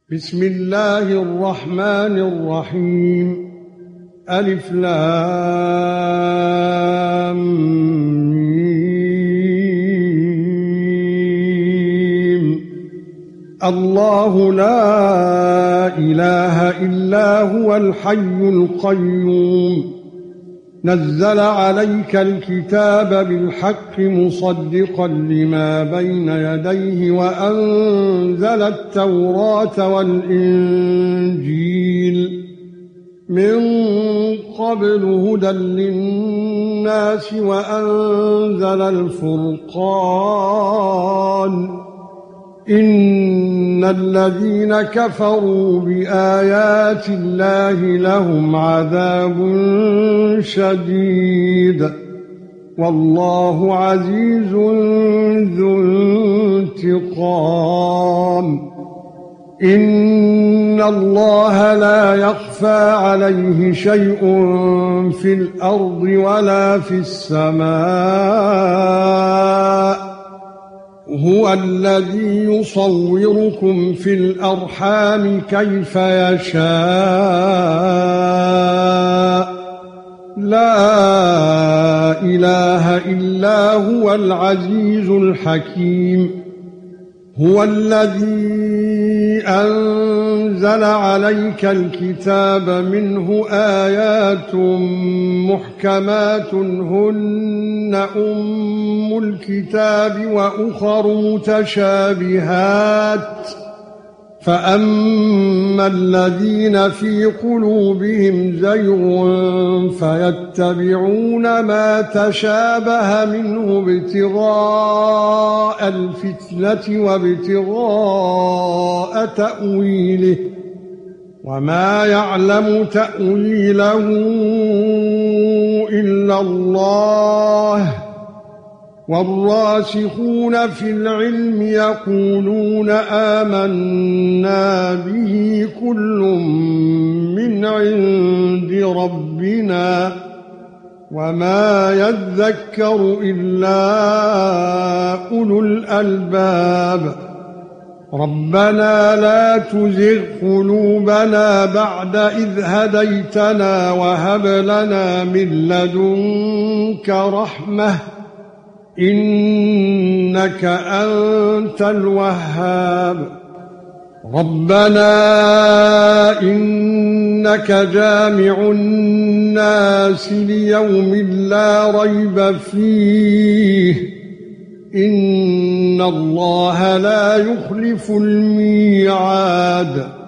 بسم الله الرحمن الرحيم. ألف لام ميم. الله لا إله إلا هو الحي القيوم. نزل عليك الكتاب بالحق مصدقا لما بين يديه وأنزل التوراة والإنجيل من قبل هدى للناس وأنزل الفرقان. إن الذين كفروا بآيات الله لهم عذاب شديد والله عزيز ذو انتقام. إن الله لا يخفى عليه شيء في الأرض ولا في السماء. هو الذي يصوركم في الأرحام كيف يشاء. لا إله إلا هو العزيز الحكيم. هو الذي أنزل عليك الكتاب منه آيات محكمات هن أم الكتاب وأخر متشابهات. فأما الذين في قلوبهم زيغ فيتبعون ما تشابه منه ابتغاء الفتنة وابتغاء تأويله وما يعلم تأويله إلا الله. والراسخون في العلم يقولون آمنا به كل من عند ربنا وما يذكر إلا أولو الألباب. ربنا لا تزغ قلوبنا بعد إذ هديتنا وهب لنا من لدنك رحمة إنك أنت الوهاب. ربنا إنك جامع الناس ليوم لا ريب فيه إن الله لا يخلف الميعاد.